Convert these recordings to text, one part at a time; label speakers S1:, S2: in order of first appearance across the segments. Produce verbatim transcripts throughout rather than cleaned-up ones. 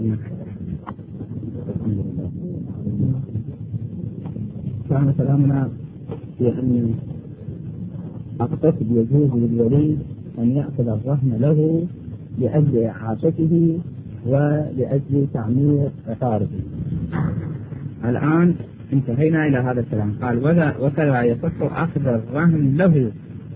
S1: كان كلامنا في أن الطفل يجوز للولي أن يأخذ الرهن له لأجل إعاشته ولأجل تعمير عقاربه. الآن انتهينا إلى هذا الكلام. قال وكذا يصح أخذ الرهن له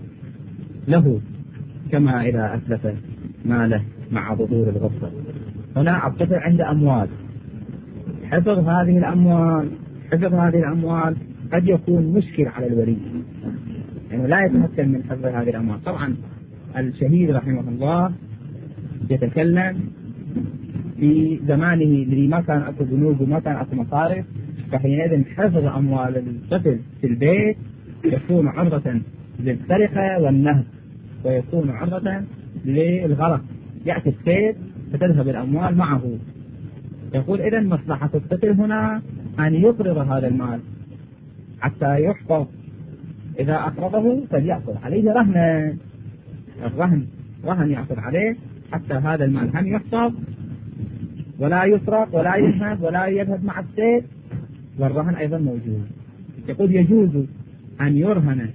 S1: له كما إذا أتلف ماله مع ظهور الغصة. هنا الطفل عنده أموال، حفظ هذه الأموال حفظ هذه الأموال قد يكون مشكل على الولي، يعني لا يتمكن من حفظ هذه الأموال. طبعا الشهيد رحمه الله يتكلم في زمانه الذي ما كان أكو بنوك وما كان أكو مصارف، فحينئذ حفظ أموال الطفل في البيت يكون عرضة للسرقة والنهب، ويكون عرضة للغرق، يأتي السيد فتذهب الأموال معه. يقول إذن مصلحة الطفل هنا أن يقرض هذا المال حتى يحفظ، إذا أقرضه فليأخذ عليه رهنا، الرهن رهن يأخذ عليه حتى هذا المال هم يحفظ ولا يسرق ولا ينهب ولا يذهب مع السيد، والرهن أيضا موجود. يقول يجوز أن يرهن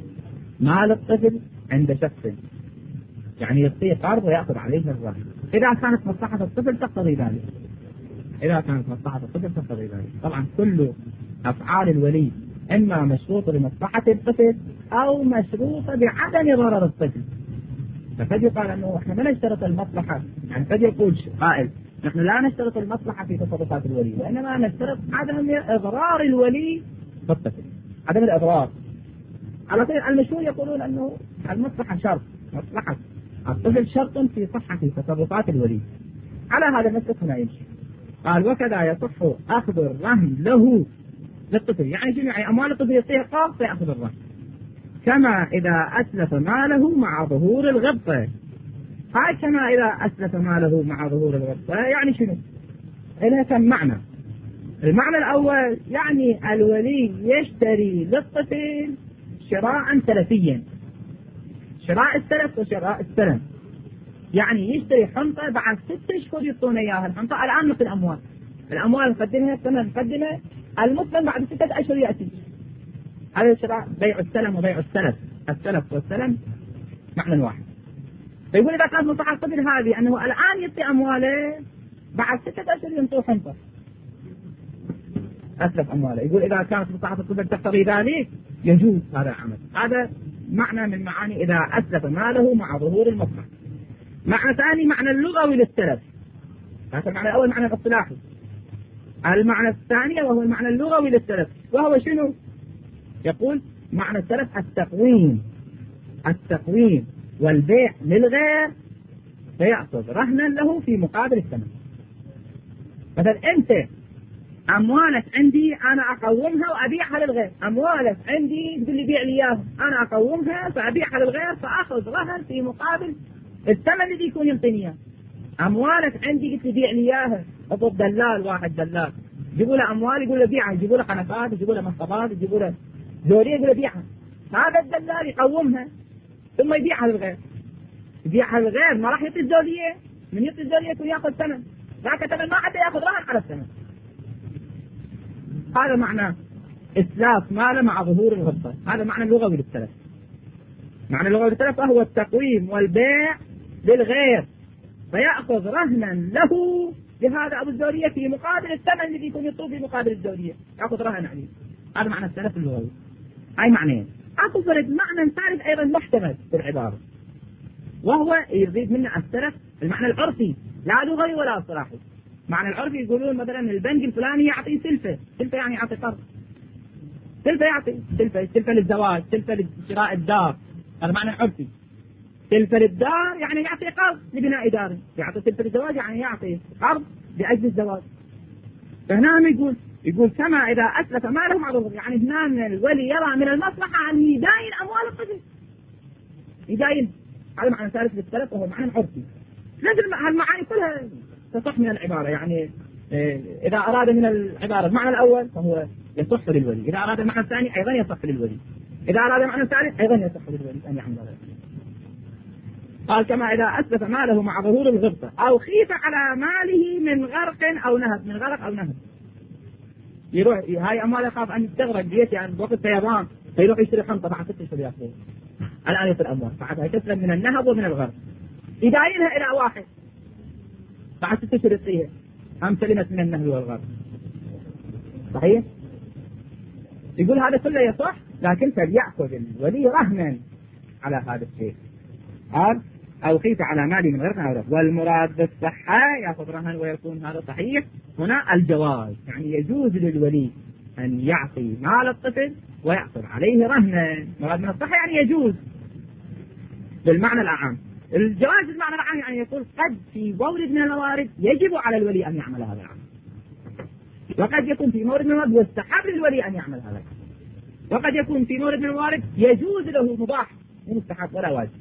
S1: مال الطفل عند شخص، يعني يعطيه قرض ويأخذ عليه الرهن إذا كانت مصلحة الطفل تقتضي ذلك. إذا كانت مصلحة الطفل تقتضي ذلك. طبعا كل أفعال الولي إما مشروطة بمصلحة الطفل أو مشروطة بعدم ضرر الطفل. فقد يقال أنه إحنا ما نشترط المصلحة، يعني قد يقول قائل نحن لا نشترط المصلحة في تصرفات الولي، وإنما نشترط عدم إضرار الولي بالطفل، عدم الإضرار. على طول المشهور يقولون أنه المصلحة شرط، مصلحة الطفل شرط في صحة تصرفات الولي. على هذا النسق هنا يمشي. قال وكذا يصح أخذ الرهن له للطفل، يعني جميع أموال الطفل يعطيه قرض فيأخذ الرهن، كما إذا أتلف ماله مع ظهور الغبطة. هاي كما إذا أتلف ماله مع ظهور الغبطة يعني شنو؟ إلها كم معنى. المعنى الأول يعني الولي يشتري للطفل شراء سلفيا، شراء السلف وشراء السلم، يعني يشتري حنطة بعد ست أشهر يعطونه إياها. الحنطة الآن مثل الأموال، الأموال نقدمها السنة نقدمها، المسلم بعد ستة أشهر يأتي. هذا شراء بيع السلم وبيع السلف، السلف والسلم معنى واحد. فيقول إذا كانت مصلحة الطفل هذه أنه الآن يعطي أمواله بعد ستة أشهر ينطوه حنطة أسلف أمواله، يقول إذا كانت مصلحة الطفل تقتضي ذلك يجوز هذا العمل. هذا معنى من معاني إذا أسلف ماله مع ظهور المصلحة. معنى ثاني معنى اللغوي للسلف، هذا المعنى الأول معنى الاصطلاحي. المعنى الثاني وهو المعنى اللغوي للسلف، وهو شنو؟ يقول معنى السلف التقويم، التقويم والبيع للغير فيأخذ رهنا له في مقابل الثمن. مثلا أنت أموالك عندي أنا أقومها وأبيعها للغير، أموالك عندي تقول لي بيع لي إياها، أنا أقومها فأبيعها للغير فأخذ رهن في مقابل الثمن الذي يكون يعطيني إياه. أموالك عندي قلت لي بيع لي إياها، أطلب دلال واحد دلال يجيبوا له أموال يقول له بيعها، يجيبوا له قنفات يجيبوا له مصطبات يجيبوا له زورية يقول له بيعها، هذا الدلال يقومها ثم يبيعها للغير، يبيعها للغير ما راح يعطي الزولية، من يعطي الزولية يكون يأخذ ثمن، ذاك ثمن ما حتى يأخذ رهن على الثمن. هذا معنى إسلاف مال مع ظهور الغبطة، هذا معنى اللغوي للسلف. معنى اللغوي للسلف هو التقويم والبيع للغير فيأخذ رهنا له لهذا أبو الزولية في مقابل الثمن الذي يكون يطلب في مقابل الزولية، يأخذ رهن عليه. هذا معنى السلف اللغوي. هاي معنيين. أقول معنى ثالث أيضا محتمل في العبارة، وهو يزيد منه السلف المعنى العرفي لا لغوي ولا اصطلاحي. معنى العرفي يقولون مثلا البنك الفلاني يعطي سلفة، سلفة يعني يعطي قرض، سلفة يعطي سلفة، سلفة للزواج، سلفة لشراء الدار، هذا معنى عرفي. سلفة للدار يعني يعطي قرض لبناء دار، يعطي سلفة للزواج يعني يعطي قرض لأجل الزواج. فهنا يقول يقول كما إذا أسلف ماله مع ظهور، يعني هنا الولي يرى من المصلحة أن يداين أموال الطفل، يداين. هذا معنى ثالث للسلف وهو معنى عرفي. لازم هالمعاني كلها تصح من العبارة، يعني إذا أراد من العبارة المعنى الأول فهو يصح للولي، إذا أراد المعنى الثاني أيضا يصح للولي، إذا أراد المعنى الثالث أيضا يصح للولي أن يعمل ذلك. قال كما إذا أسلف ماله مع ظهور الغبطة أو خيف على ماله من غرق أو نهب، من غرق أو نهب، يروح هاي أموال يخاف أن تغرق بيتي يعني بوقت الطيران، فيروح يشتري حنطة بعد ست أشهر ياخذها الآن يصير أموال بعد هاي تسلم من النهب ومن الغرق، يداينها إلى واحد بعد ست أشهر يعطيها، أم سلمت من النهب والغرق. صحيح؟ يقول هذا كله يصح، لكن فليأخذ الولي رهنا على هذا الشيء. قال أو خيف على مالي من غير غرق، والمراد بالصحة يأخذ رهن ويكون هذا صحيح. هنا الجواز يعني يجوز للولي أن يعطي مال الطفل ويأخذ عليه رهنا. مراد من الصحة يعني يجوز بالمعنى الأعم. الجواز بالمعنى الأعم يعني يقول قد في مورد من الموارد يجب على الولي أن يعمل هذا العمل، وقد يكون في مورد من الموارد يستحب للولي أن يعمل هذا العمل، وقد يكون في مورد من الموارد يجوز له مباح ومستحب ولا واجب.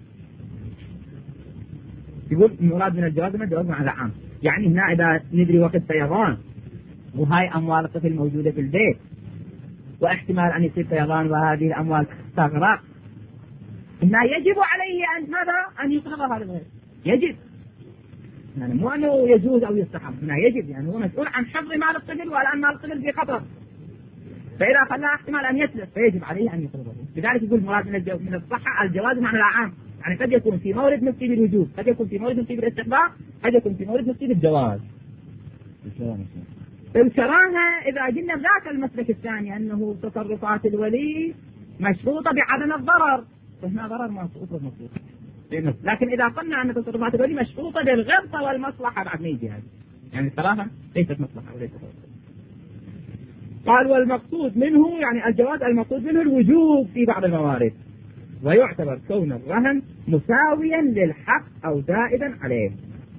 S1: يقول المراد من الجواز من الجواز مع العام، يعني هنا إذا ندري وقت فيضان وهاي أموال الطفل موجودة في البيت واحتمال أن يصير فيضان وهذه الأموال تغرق، هنا يجب عليه أن ماذا؟ أن يقرض هذا الغير، يجب يعني مو أنه يجوز أو يستحب، هنا يجب يعني هو مسؤول عن حفظ مال الطفل والآن مال الطفل في خطر، فإذا خلى احتمال أن يتلف فيجب عليه أن يقرضه. لذلك يقول مراد من الجو... من الصحة الجواز معنى العام، يعني قد يكون في مورد مفيد الوجوب، قد يكون في مورد مفيد الاستحباب، قد يكون في مورد مفيد الجواز. الكراهة إذا قلنا ذاك المسلك الثاني أنه تصرفات الولي مشروطة بعدم الضرر، فهنا ضرر ما أفرض مشروط، لكن إذا قلنا أن تصرفات الولي مشروطة بالغبطة والمصلحة بعد ما يجي هذا، يعني الكراهة ليست مصلحة وليست غبطة. قال والمقصود منه يعني الجواز المقصود منه الوجوب في بعض الموارد، ويعتبر كون الرهن مساويا للحق أو زائدا عليه.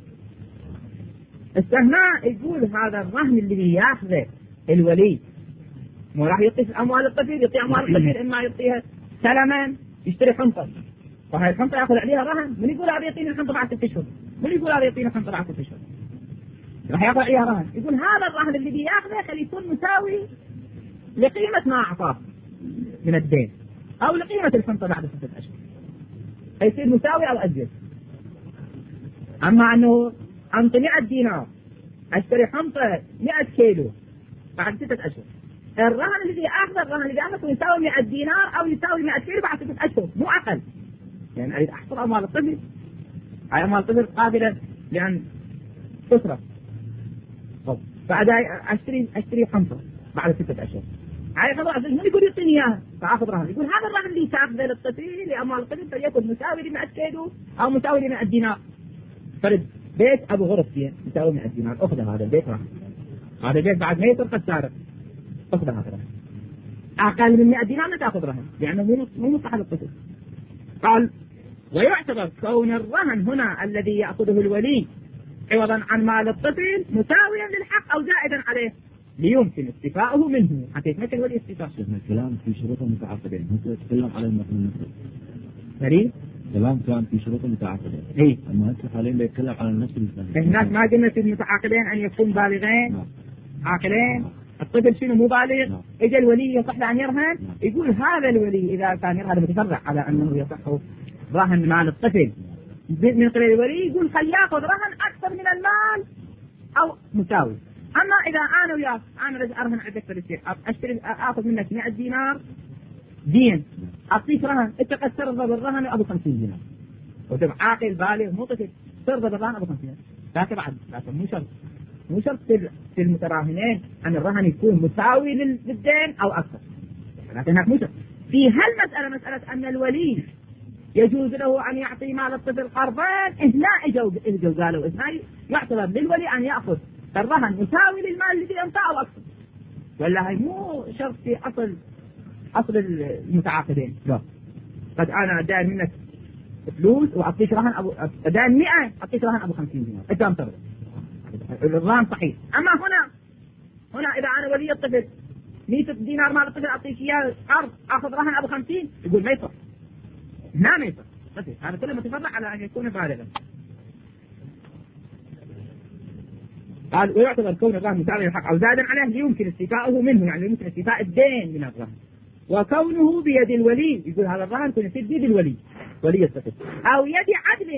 S1: استثناء يقول هذا الرهن اللي ياخذه الولي مو راح يعطي أموال الطفل، يعطي أموال الطفل إما يعطيها سلما يشتري حنطة، فهي الحنطة يأخذ عليها رهن، من يقول هذا يعطيني الحنطة بعد ست أشهر، من يقول هذا يعطيني الحنطة بعد ست أشهر، راح يأخذ عليها رهن. يقول هذا الرهن اللي بياخذه خلي يكون مساوي لقيمة ما أعطاه من الدين أو لقيمة الحنطة بعد ستة أشهر، يصير مساوي أو أزيد. أما أنه أنطي مئة دينار أشتري حنطة مئة كيلو بعد ستة أشهر، الرهن اللي أخذ الرهن اللي أخذ يساوي مئة دينار أو يساوي مئة كيلو بعد ستة أشهر مو أقل، يعني أريد أحصل أموال الطفل، هاي أموال الطفل قابلة لأن تصرف، بعد أشتري أشتري حنطة بعد ستة أشهر، هاي خلاص من يقول يعطيني إياها فأخذ رهن، يقول هذا الرهن اللي تأخذه للطفل لأموال الطفل فليكن مساوي لمئة كيلو أو مساوي لمئة دينار. فرد بيت أبو غرف فيه يساوي مئة دينار، أخذ هذا البيت رهن، هذا البيت بعد ما يسرق السارق أخذ هذا رهن، أقل من مئة دينار ما تأخذ رهن لأنه مو مو مصلحة للطفل. قال ويعتبر كون الرهن هنا الذي يأخذه الولي عوضا عن مال الطفل مساويا للحق أو زائدا عليه ليمكن استيفاؤه منه، حتى يتمكن الولي استيفاءه.
S2: الكلام في شروط متعاقدين، هو يتكلم على المثل
S1: فريد
S2: كلام كان في شروط متعاقدين،
S1: اي
S2: اما هسه حاليا بيتكلم على النفس الثاني.
S1: هناك ما قلنا في المتعاقدين ان يكون بالغين
S2: نعم.
S1: عاقلين، الطفل شنو مو بالغ،
S2: نعم.
S1: اجى الولي يصح له ان يرهن،
S2: نعم.
S1: يقول هذا الولي اذا كان يرهن متفرع على انه يصح رهن مال الطفل من قبل الولي، يقول خل ياخذ رهن اكثر من المال او مساوي. اما اذا انا وياك انا رجل ارهن عندك في الشيء اشتري اخذ منك مئة دينار دين اعطيك رهن، انت قد ترضى بالرهن ابو خمسين دينار وتبقى عاقل بالغ مو طفل ترضى بالرهن ابو خمسين، لكن بعد لكن مو شرط مو شرط في المتراهنين ان الرهن يكون مساوي للدين او اكثر، لكن هناك مو شرط. في هالمساله مساله ان الولي يجوز له ان يعطي مال الطفل قرضين، هنا اجوا اجوا قالوا هنا يعتبر للولي ان ياخذ الرهن مساوي للمال الذي انفعه او اكثر، ولا هي مو شرط في اصل اصل المتعاقدين. لا قد انا داين منك فلوس واعطيك رهن ابو داين مئة اعطيك رهن ابو خمسين دينار انت ام ترضى، الرهن صحيح. اما هنا هنا اذا انا ولي الطفل مئة دينار مال الطفل اعطيك اياه قرض اخذ رهن ابو خمسين، يقول ما يصح، هنا ما يصح، هذا كله متفرع على ان يكون بالغا. قال ويعتبر كون الرهن مساوي للحق او زادا عليه ليمكن استيفاؤه منه، يعني يمكن استيفاء الدين من الرهن، وكونه بيد الولي، يقول هذا الرهن يكون في بيد الولي ولي الطفل او يد عدل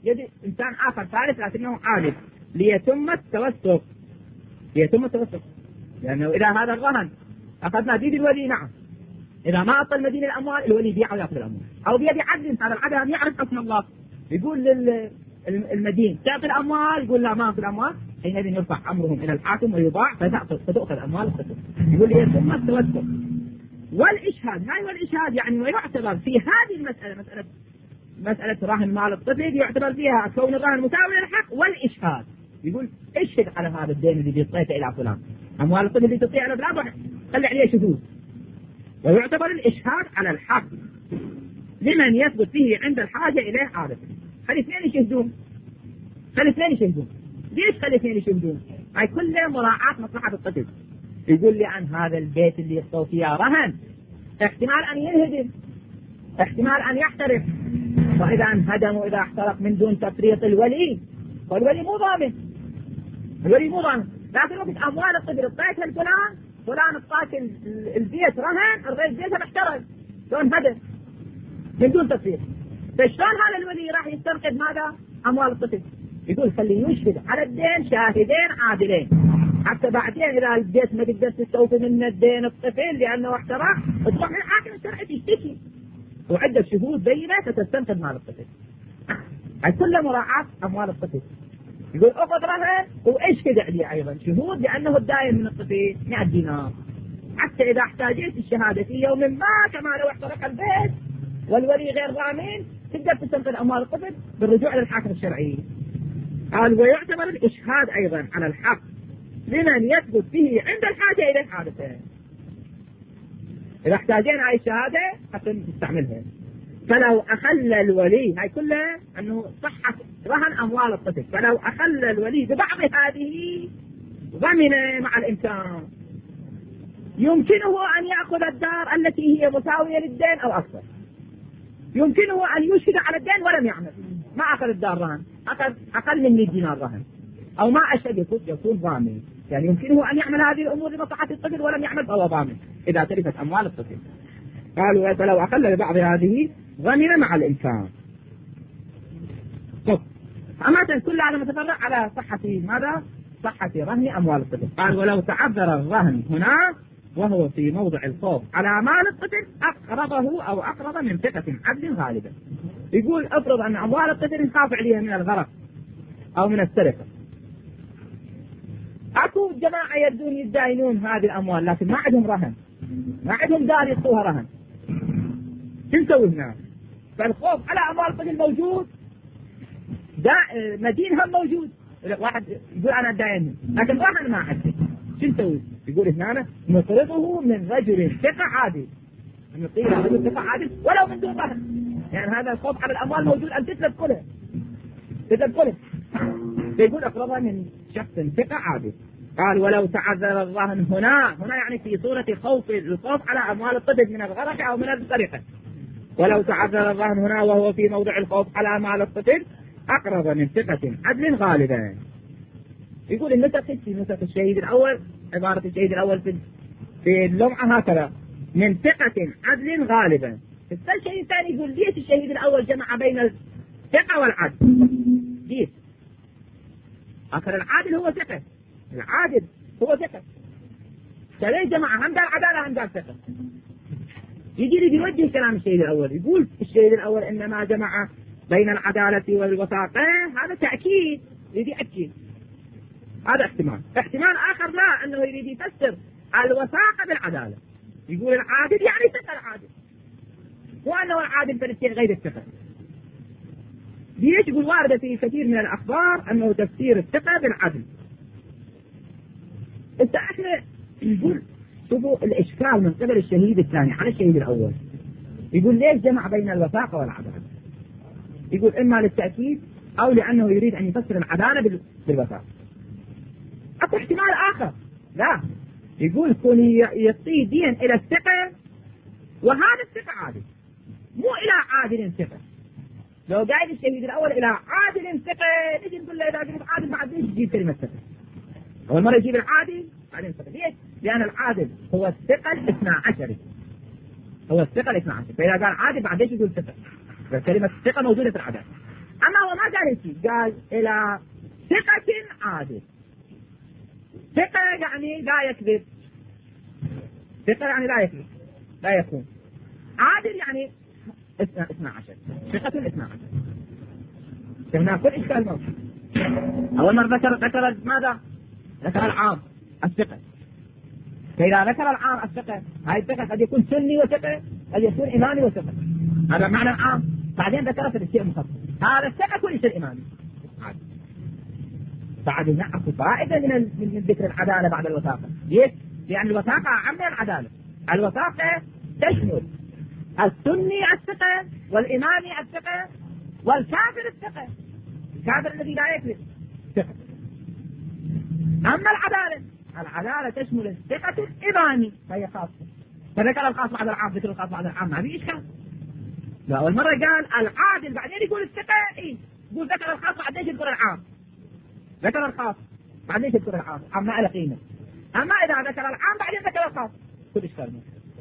S1: يد إنسان آخر ثالث لكنه عادل ليتم التوثق، ليتم التوثق، لأنه إذا هذا الرهن أخذنا بيد الولي نعم، إذا ما أعطى المدين الأموال الولي يبيع ويأخذ الأموال، أو بيد عدل هذا العدل يعرف حكم الله، يقول للمدين تعطي الأموال، يقول لا ما أعطي الأموال، حينئذ يرفع أمرهم إلى الحاكم ويباع فتأخذ الأموال الصفر. يقول ليتم التوثق والإشهاد. هاي والإشهاد يعني ويعتبر في هذه المسألة مسألة مسألة رهن مال الطفل يعتبر فيها كون الرهن مساوي للحق والإشهاد. يقول اشهد على هذا الدين الذي بيعطيته إلى فلان، أموال الطفل اللي تعطيه على فلان خلي عليه شهود. ويعتبر الإشهاد على الحق لمن يثبت فيه عند الحاجة إليه عادة. خلي اثنين يشهدون، خلي اثنين يشهدون. ليش خلي اثنين يشهدون؟ هاي كلها مراعاة مصلحة الطفل. يقول لي عن هذا البيت اللي يحطوا فيه رهن احتمال أن ينهدم، احتمال أن يحترق، وإذا انهدم وإذا احترق من دون تفريط الولي فالولي مو ضامن، الولي مو ضامن. لكن وقت أموال الطفل اعطيتها لفلان، فلان اعطاك البيت رهن، البيت بيتها محترق شلون هدم من دون تفريط، فشلون هذا الولي راح يستنقذ ماذا؟ أموال الطفل. يقول خليه يشهد على الدين شاهدين عادلين، حتى بعدين إذا البيت ما تقدر تستوفي من الدين الطفل لأنه احترق تروح للحاكم الشرعي تشتكي وعدة شهود بينة تستنقذ مال الطفل. هاي كلها مراعاة أموال الطفل. يقول أخذ رهن واشهد عليه أيضا شهود لأنه الدائن من الطفل مئة دينار، حتى إذا احتاجت الشهادة في يوم ما كما لو احترق البيت والولي غير ضامن تقدر تستنقذ أموال الطفل بالرجوع للحاكم الشرعي. قال ويعتبر الإشهاد أيضا على الحق لمن يثبت فيه عند الحاجة إلى حادثة. إذا احتاجين هاي الشهادة حتى نستعملها. فلو أخل الولي، هاي كلها أنه صحة رهن أموال الطفل، فلو أخل الولي ببعض هذه ضمن مع الإمكان يمكنه أن يأخذ الدار التي هي مساوية للدين أو أكثر. يمكنه أن يشهد على الدين ولم يعمل، ما أخذ الدار رهن، أخذ أقل من مئة دينار رهن، أو ما أشهد يكون يكون ضامن. يعني يمكنه أن يعمل هذه الأمور لمصلحة الطفل ولم يعمل فهو ضامن إذا تلفت أموال الطفل. قالوا فلو أقل ببعض هذه ضمن مع الإمكان. طب أما كل هذا متفرع على صحة ماذا؟ صحة رهن أموال الطفل. قال ولو تعذر الرهن هنا وهو في موضع الخوف على مال الطفل أقرضه أو أقرض من ثقة عدل غالبا. يقول افرض أن أموال الطفل نخاف عليها من الغرق أو من السرقة، أكو جماعة يبدون يداينون هذه الأموال لكن ما عندهم رهن، ما عندهم دار يعطوها رهن، شو نسوي هنا؟ فالخوف على أموال الطفل موجود، مدين هم موجود، واحد يقول أنا داين لكن رهن ما عندي، شو نسوي؟ يقول هنا نقرضه من رجل ثقة عادل، نعطيه رجل ثقة عادل ولو من دون رهن، يعني هذا الخوف على الأموال موجود أن تتلف كلها تتلف كلها، فيقول أقرضها من شخص ثقة عادل. قال ولو تعذر الرهن هنا، هنا يعني في صورة خوف الخوف على أموال الطفل من الغرق أو من السرقة. ولو تعذر الرهن هنا وهو في موضع الخوف على أموال الطفل أقرض من ثقة عدل غالبا. يقول النسخ في نسخ الشهيد الأول، عبارة الشهيد الأول في في اللمعة هكذا من ثقة عدل غالبا. الشيء الثاني يقول ليش الشهيد الأول جمع بين الثقة والعدل؟ ليش؟ آخر العادل هو ثقة، العادل هو ثقة، فليه جمع هم دار عدالة هم دار ثقة؟ يجي لي بيوجه كلام الشهيد الأول، يقول الشهيد الأول إنما جمع بين العدالة والوثاقة، هذا تأكيد يريد يأكد، هذا احتمال. احتمال آخر لا، أنه يريد يفسر الوثاقة بالعدالة، يقول العادل يعني ثقة العادل، وأنه العادل فلسطين غير الثقة. ليش؟ يقول واردة في كثير من الأخبار أنه تفسير الثقة بالعدل. إنت احنا نقول شوفوا الإشكال من قبل الشهيد الثاني على الشهيد الأول، يقول ليش جمع بين الوثاقة والعدالة؟ يقول إما للتأكيد أو لأنه يريد أن يفسر العدالة بالوثاقة. أكو احتمال آخر لا، يقول كون يعطي دين إلى الثقة وهذا الثقة عادل، مو إلى عادل ثقة. لو قاعد الشهيد الأول إلى عادل ثقة نجي نقول له إذا قلت عادل بعد ليش تجيب كلمة ثقة؟ أول مرة يجيب العادل بعدين ثقة، ليش؟ لأن العادل هو الثقة الاثنى عشري، هو الثقة الاثنى عشري، فإذا قال عادل بعد ليش يقول ثقة؟ فكلمة الثقة موجودة في العدالة. أما هو ما قال شيء، قال إلى ثقة عادل. ثقة يعني لا يكذب، ثقة يعني لا يكذب لا يكون. عادل يعني اثنا عشر، ثقة اثنا عشر. هنا كل إشكال موجود. أول مرة ذكر ذكر ماذا؟ ذكر العام الثقة. فإذا ذكر العام الثقة، هاي الثقة قد يكون سني وثقة، قد يكون إمامي وثقة، هذا معنى العام. بعدين ذكرت الشيء المخصص، هذا الثقة كل شيء إمامي. بعد نعرف فائدة من من ذكر العدالة بعد الوثاقة. ليش؟ لأن الوثاقة أعم من العدالة. الوثاقة تشمل السني الثقة والإمامي الثقة والكافر الثقة، الكافر الذي لا يكذب ثقة. أما العدالة، العدالة تشمل الثقة الإمامي فهي خاصة. فذكر الخاص بعد العام، ذكر الخاص بعد العام، ما في إشكال. لا، أول مرة قال العادل بعدين يقول الثقة، إيه يقول ذكر الخاص بعدين يذكر العام، ذكر الخاص بعدين يذكر العام، عام ما له قيمة. أما إذا ذكر العام بعدين ذكر الخاص كل إشكال.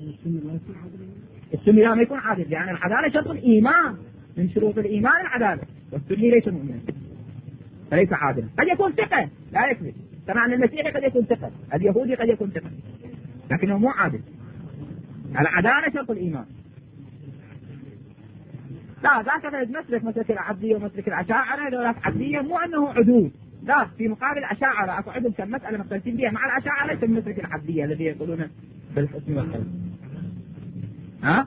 S1: السني لا ما يكون عادل، لأن يعني العدالة شرط الإيمان، من شروط الإيمان العدالة، والسني ليس مؤمنا فليس عادلا. قد يكون ثقة لا يكذب، كما أن المسيحي قد يكون ثقة، اليهودي قد يكون ثقة، لكنه مو عادل. العدالة شرط الإيمان. لا ذاك مسلك مسلك العبدية ومسلك الأشاعرة، هذول عبدية مو أنه عدول، لا، في مقابل الأشاعرة أكو عندهم كم مسألة مختلفين بها مع الأشاعرة في مسلك العبدية الذي يقولون بالحسن والحسن. ها؟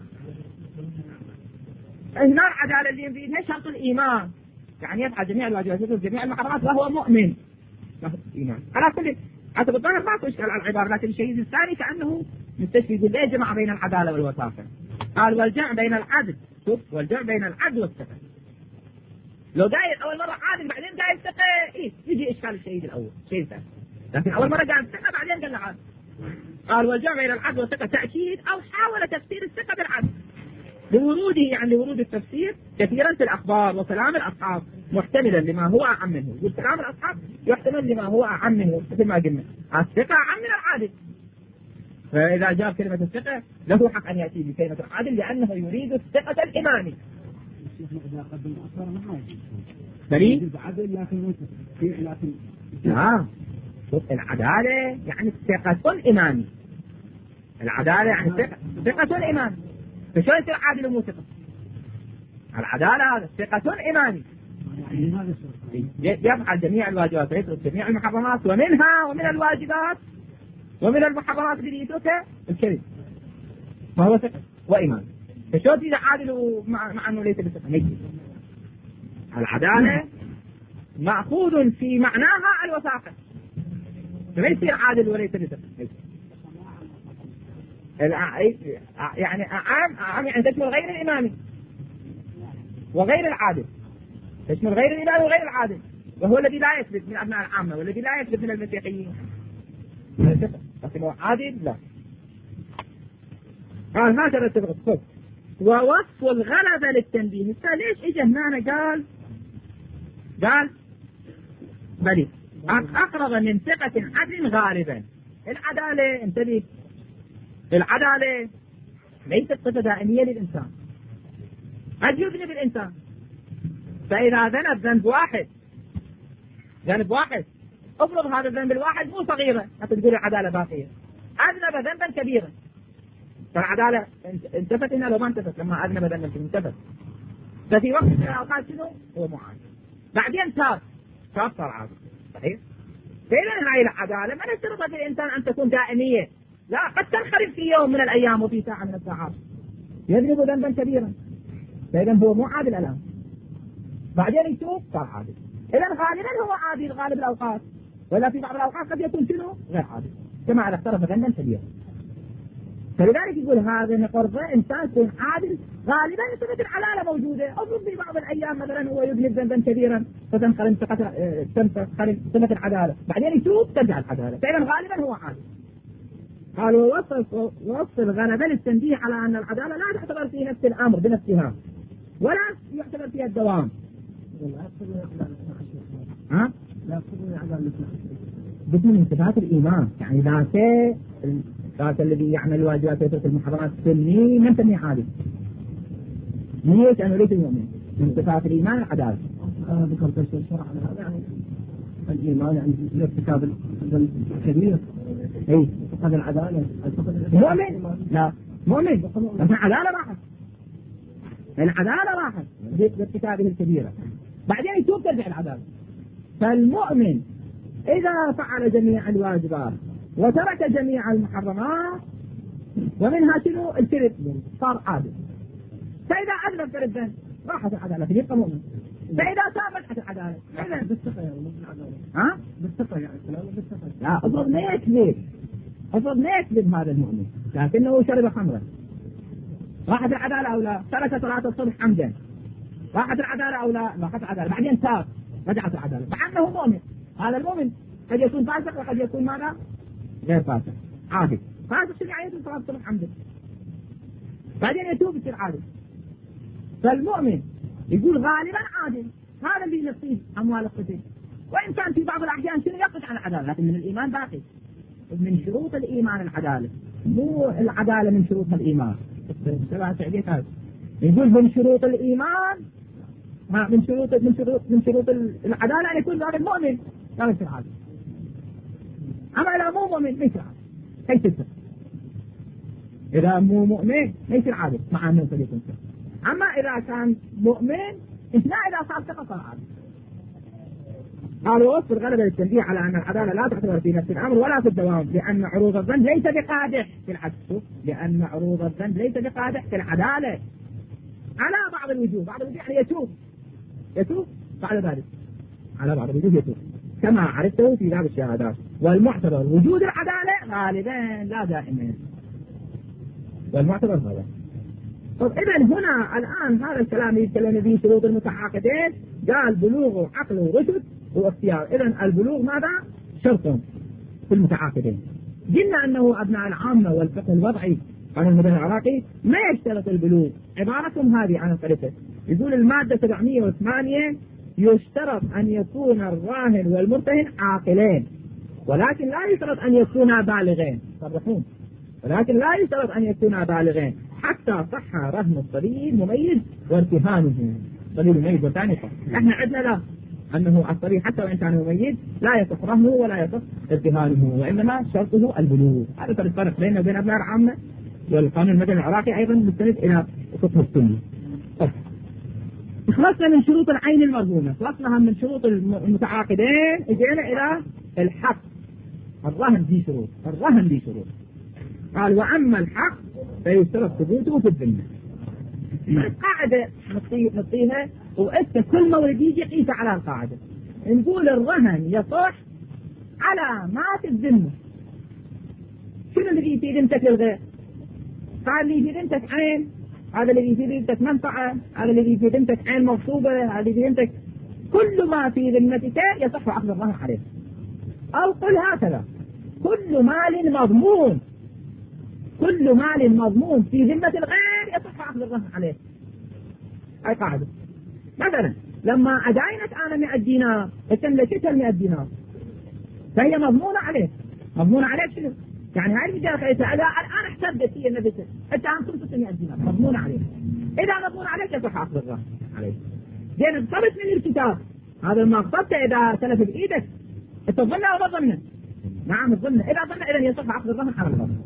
S1: هنا العدالة اللي يريدها شرط الإيمان، يعني يفعل جميع الواجبات وجميع المحرمات وهو مؤمن. إيمان. على كل حسب الظاهر ما تشكل على العبارة، لكن الشيء الثاني كأنه مستشفي يقول ليه جمع بين العدالة والوثاقة. قال والجمع بين العدل، شوف والجمع بين العدل والثقة. لو قايل أول مرة عادل بعدين قايل ثقة، إيه يجي إشكال الشيء الأول، شيء الثاني. لكن أول مرة قال ثقة بعدين قال عدل. قال والجمع بين العدل والثقة تأكيد أو حاول تفسير الثقة بالعدل لوروده، يعني لورود التفسير كثيرا في الأخبار وكلام الأصحاب محتملا لما هو أعم منه. والكلام الأصحاب يحتمل لما هو أعم منه، مثل ما قلنا الثقة أعم من العادل. فإذا جاء كلمة الثقة له حق أن يأتي بكلمة العادل لأنه يريد الثقة الإيماني. دليل
S2: عدل لكن لكن
S1: نعم. شوف العدالة يعني الثقة الإيماني، العدالة يعني ثقة ثقة الإيماني. فشو يصير عادل ومو ثقة؟ العدالة هذا ثقة إيماني، يفعل جميع الواجبات ويترك جميع المحرمات، ومنها ومن الواجبات ومن المحرمات بريدك الكذب، فهو ثقة وإيمان. فشو يصير عادل مع, مع أنه ليس بثقة؟ نجي العدالة مأخوذ في معناها الوثاقة، فليس عادل وليس بثقة. يعني عام عام يعني تشمل غير الإمامي وغير العادل، تشمل غير الإمامي وغير العادل، وهو الذي لا يثبت من أبناء العامة والذي لا يثبت من المسيحيين. لكن هو عادل لا. قال هكذا تبغى. ووصف الغلبة للتنبيه، ليش اجى هنا قال قال بلي أقرب من ثقة عدل غالبا. العدالة انتبه، العدالة ليست صفة دائمية للإنسان، قد يذنب الإنسان. فإذا ذنب ذنب واحد ذنب واحد افرض هذا الذنب الواحد مو صغيرة حتى تقول العدالة باقية، أذنب ذنبا كبيرا فالعدالة انتفت هنا لو ما انتفت، لما أذنب ذنبا انتفت. ففي وقت من الأوقات شنو هو معاد، بعدين تاب تاب صار عادل. صحيح؟ فإذا هاي العدالة ما نشترط في الإنسان أن تكون دائمية، لا، قد تنخرب في يوم من الأيام وفي ساعة من الساعات يذنب ذنبا كبيرا، فإذا هو مو عادل الآن، بعدين يتوب صار عادل. إذا غالبا هو عادل غالب الأوقات، ولا في بعض الأوقات قد يكون شنو غير عادل كما إذا اقترف ذنبا كبيرا. فلذلك يقول هذا نقرض إنسان يكون عادل غالبا صفة العدالة موجودة. أفرض في بعض الأيام مثلا هو يذنب ذنبا كبيرا فتنخرب صفة العدالة، بعدين يتوب ترجع العدالة، فإذا غالبا هو عادل. قال ووصف ووصف الغلبة للتنبيه على أن العدالة لا تعتبر في نفس الأمر بنفسها ولا يعتبر فيها الدوام. ها؟ لا يقصدون العدالة باسم من صفات الإيمان، يعني ذات ذات الذي يعمل الواجبات ويترك المحرمات سني ما نسميه عادل، ليش؟ لأنه ليس مؤمن. من صفات الإيمان العدالة.
S3: ذكرت الشرع على هذا يعني الإيمان يعني الارتكاب الكبير.
S1: إيه
S3: فقد العدالة.
S1: مؤمن؟ لا مؤمن بس العدالة راحت. العدالة راحت بارتكابه الكبيرة، بعدين يتوب ترجع العدالة. فالمؤمن إذا فعل جميع الواجبات وترك جميع المحرمات ومنها شنو الشرك صار عادل. فإذا أذنب في الذنب راحت العدالة يبقى مؤمن. فإذا تاب رجعت العدالة.
S3: بالثقة يعني مش العدالة.
S1: ها؟
S3: بالثقة يعني كلامه بالثقة.
S1: لا أفضل ما يكذب، أفضل ما يكذب هذا المؤمن، لكنه شرب خمرا. راحت العدالة أو لا؟ ترك صلاة الصبح عمدا. راحت العدالة أو لا؟ راحت العدالة. بعدين تاب رجعت العدالة. مع أنه مؤمن. هذا المؤمن قد يكون فاسق وقد يكون ماذا؟ غير فاسق عادل. فاسق شو يعني صلاة الصبح عمدا، بعدين يتوب يصير عادل. فالمؤمن يقول غالبا عادل، هذا اللي ينصيب أموال القتل، وإن كان في بعض الأحيان شنو يقصد عن العدالة، لكن من الإيمان باقي. من شروط الإيمان العدالة، مو العدالة من شروطها الإيمان. يقول من شروط الإيمان ما من شروط من شروط من شروط العدالة أن يكون هذا المؤمن لا يصير عادل. أما إذا مو مؤمن ما يصير عادل. كيف تصير؟ إذا مو مؤمن ما يصير عادل مع أنه قد يكون. أما إذا كان مؤمن إثناء إذا صار ثقة صار عادل. قالوا وصف الغلبة للتنبيه على أن العدالة لا تعتبر في نفس الأمر ولا في الدوام، لأن عروض الذنب ليس بقادح في العدل، لأن عروض الذنب ليس بقادح في العدالة على بعض الوجوه. بعض الوجوه يعني يتوب يتوب بعد ذلك على بعض الوجوه يتوب كما عرفته في باب الشهادات. والمعتبر وجود العدالة غالبا لا دائما، والمعتبر هذا. طب إذن هنا الآن هذا الكلام يتكلم به شروط المتعاقدين، قال بلوغ وعقل ورشد واختيار. إذن البلوغ ماذا؟ شرط في المتعاقدين. قلنا أنه أبناء العامة والفقه الوضعي عن المدن العراقي ما يشترط البلوغ. عبارتهم هذه عن الطريقة، يقول المادة سبعمئة وثمانية يشترط أن يكون الراهن والمرتهن عاقلين، ولكن لا يشترط أن يكونا بالغين. صرحون ولكن لا يشترط أن يكونا بالغين حتى صح رهن الصبي المميز وارتهانه. الصبي المميز وثاني احنا عندنا لا أنه الصبي حتى وإن كان مميز لا يصح رهنه ولا يصح ارتهانه، وإنما شرطه البلوغ. هذا الفرق بيننا وبين أبناء العامة. والقانون المدني العراقي أيضا مستند إلى فقه السنة. خلصنا من شروط العين المرهونة، خلصنا من شروط المتعاقدين، اجينا إلى الحق. الرهن دي شروط، الرهن دي شروط. قال وأما الحق فيشترط ثبوته في الذمة. قاعدة نعطيها وأنت كل مورد يجي قيسة على القاعدة. نقول الرهن يصح على ما في الذمة. شنو اللي في ذمتك للغير؟ هذا اللي في ذمتك عين، هذا اللي في ذمتك منفعة، هذا اللي في ذمتك عين مغصوبة، هذا اللي في ذمتك كل ما في ذمتك يصح أخذ الرهن عليه. أو قل هكذا كل مال مضمون، كل مال مضمون في ذمة الغير يصح أخذ الرهن عليه. هاي قاعدة. مثلا لما أداينك أنا مئة دينار اتملكتها المئة دينار فهي مضمونة عليك. مضمونة عليك شنو؟ يعني هاي الرجال خيسة إذا الآن احتجت هي نبتة أنت عن خمسة دينار مضمونة عليك. إذا مضمونة عليك يصح أخذ الرهن عليك. زين اقترض من الكتاب، هذا ما اقترضته إذا سلف بإيدك أنت ظنه أو ما ظنه؟ نعم ظنه. إذا ظنه إذا يصح أخذ الرهن على الرهن.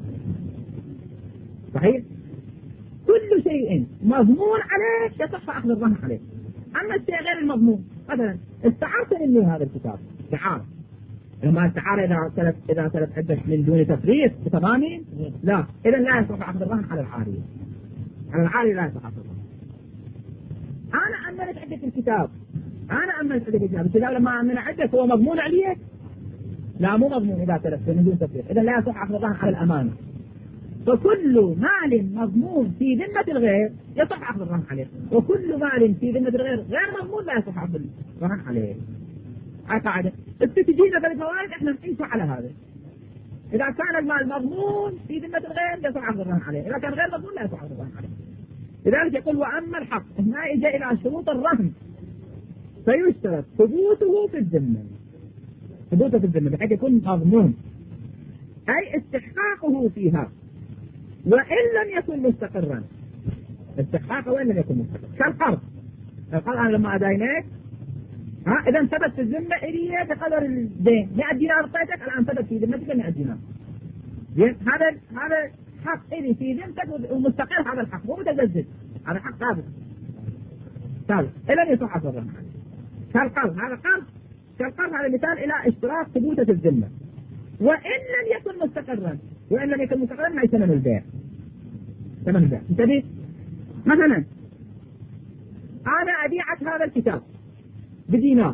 S1: صحيح؟ كل شيء مضمون عليك يصح أخذ الرهن عليك. أما الشيء غير المضمون، مثلا استعارت مني هذا الكتاب استعارة، لما استعارة إذا سلف إذا سلف عدة من دون تفريط بتضامن لا، إذا لا يصح أخذ الرهن على العارية. على العارية لا يصح أخذ الرهن. أنا أمنت عدة الكتاب، أنا أمنت عدة الكتاب، الكتاب لما أمن عدة هو مضمون عليك؟ لا مو مضمون إذا سلف من دون تفريط، إذا لا يصح أخذ الرهن على الأمانة. فكل مال مضمون في ذمة الغير يصح أخذ الرهن عليه، وكل مال في ذمة الغير غير مضمون لا يصح أخذ الرهن عليه. هاي قاعدة. التسجيل بالفوائد احنا نقيسه على هذا. إذا كان المال مضمون في ذمة الغير يصح أخذ الرهن عليه، إذا كان غير مضمون لا يصح أخذ الرهن عليه. لذلك يقول وأما الحق هنا إجا إلى شروط الرهن فيشترط ثبوته في الذمة. ثبوته في الذمة بحيث يكون مضمون، أي استحقاقه فيها وإن لم يكن مستقرا. استحقاقه وإن لم يكن مستقرا كالقرض. القرض أنا لما أداينك ها إذا ثبت في الذمة إلي بقدر الدين مئة دينار اعطيتك الآن ثبت في ذمتك مئة دينار. زين هذا هذا حق إلي في ذمتك ومستقر، هذا الحق مو متجدد، هذا حق ثابت ثابت إذا يصح الرهن. كالقرض، هذا قرض كالقرض هذا مثال إلى اشتراط ثبوته في الذمة، وإن لم يكن مستقرا وإن لم يكن مستقرا ما ثمن البيع. ثمن البيع انتبه، مثلا أنا أبيعك هذا الكتاب بدينار،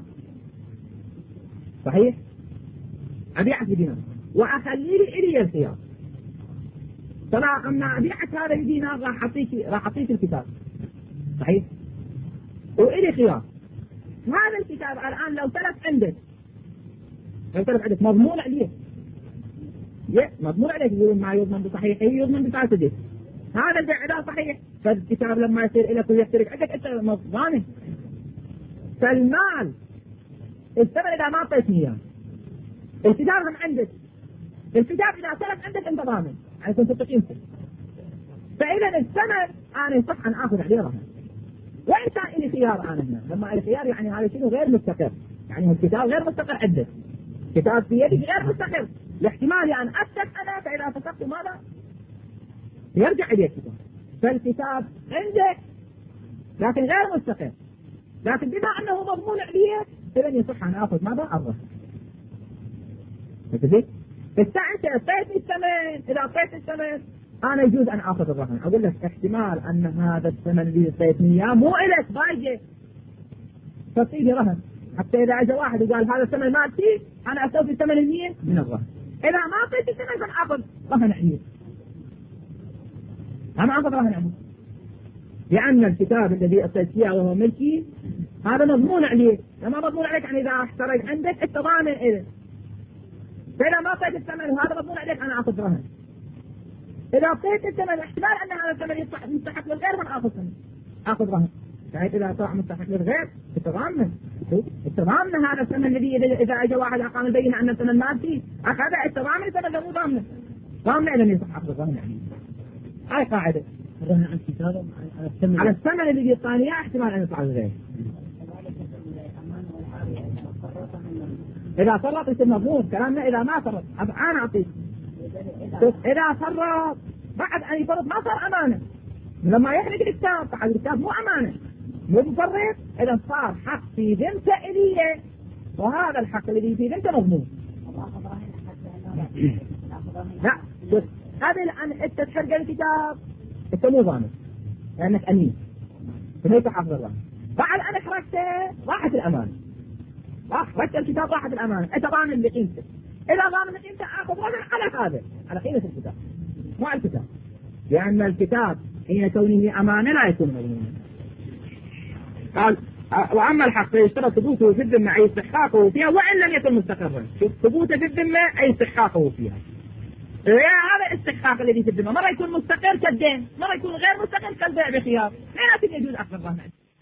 S1: صحيح؟ أبيعك بدينار وأخلي لي إلي الخيار، ترى أما أبيعك هذا بدينار راح أعطيك راح أعطيك الكتاب، صحيح؟ وإلي خيار. هذا الكتاب الآن لو تلف عندك لو تلف عندك مضمون عليه، مضمون عليك، يقول ما يضمن بصحيحه يضمن بفاسده. هذا البيع إذا صحيح فالكتاب لما يصير إليك ويشترك عندك أنت ضامن. فالمال الثمن إذا ما أعطيتني إياه، الكتاب هم عندك، الكتاب إذا تلف عندك أنت ضامن، يعني كنت قيمته. فإذا الثمن أنا يصح أن آخذ عليه رهن، وإن كان إلي خيار أنا هنا. لما إلي خيار يعني هذا شيء غير مستقر، يعني الكتاب غير مستقر عندك، كتاب في يدي غير مستقر، لاحتمال أن أفتك أنا، فإذا فتكت ماذا؟ يرجع إليك الكتاب. فالكتاب عندك لكن غير مستقر، لكن بما أنه مضمون عليك إذا يصح أن آخذ ماذا؟ الرهن. فهمت؟ فالساعة أنت أعطيتني الثمن، إذا أعطيت الثمن أنا يجوز أن آخذ الرهن. أقول لك احتمال أن هذا الثمن اللي أعطيتني إياه مو إلك بايجي، تصير رهن، حتى إذا أجى واحد وقال هذا الثمن مالتي أنا أسوي الثمن المية من الرهن، إذا ما أعطيت الثمن فأخذ رهن عليه، أنا أخذ رهن عليه، لأن الكتاب الذي أعطيت إياه وهو ملكي هذا مضمون عليه. لما مضمون عليك يعني إذا اشتريت عندك أنت ضامن إذا، فإذا ما أعطيت الثمن وهذا مضمون عليك أنا أخذ رهن. إذا أعطيت الثمن احتمال أن هذا الثمن مستحق للغير من آخذ ثمن آخذ رهن، يعني إذا طلع مستحق للغير تتضامن تتضامن هذا الثمن الذي إذا أجى واحد أقام البينة أن الثمن مالتي أخذ التضامن الثمن مو ضامن ضامن إذا يصح أخذ الرهن. يعني هاي قاعدة
S2: الرهن عن الكتاب على الثمن
S1: على الثمن الذي يعطاني احتمال أن يطلع للغير. إذا فرط يصير مضمون كلامنا، إذا ما فرط أنا أعطيك، إذا فرط بعد أن يفرط ما صار أمانة، لما يحرق الكتاب بعد الكتاب مو أمانة مو مفرط، إذا صار حق في ذمته إليه، وهذا الحق الذي في ذمته مضمون. لا شوف قبل أن أنت تحرق الكتاب أنت مو ضامن لأنك أمين فليس حافظ الرهن، بعد أن حرقته راحت الأمانة، حرقت الكتاب راحت الأمانة، أنت ضامن بقيمته. إذا ضامن بقيمته آخذ رهن على هذا على قيمة الكتاب مو على الكتاب، لأن الكتاب حين كونه أمانة لا يكون مضمونا. قال وأما الحق فيشترط ثبوته في الذمة أي استحقاقه فيها وإن لم يكن مستقرا. شوف ثبوته في الذمة أي استحقاقه فيها، هذا الاستحقاق الذي في الذمة مرة يكون مستقر كالدين، مرة يكون غير مستقر كالبيع بخيار، لكن يجوز أخذ الرهن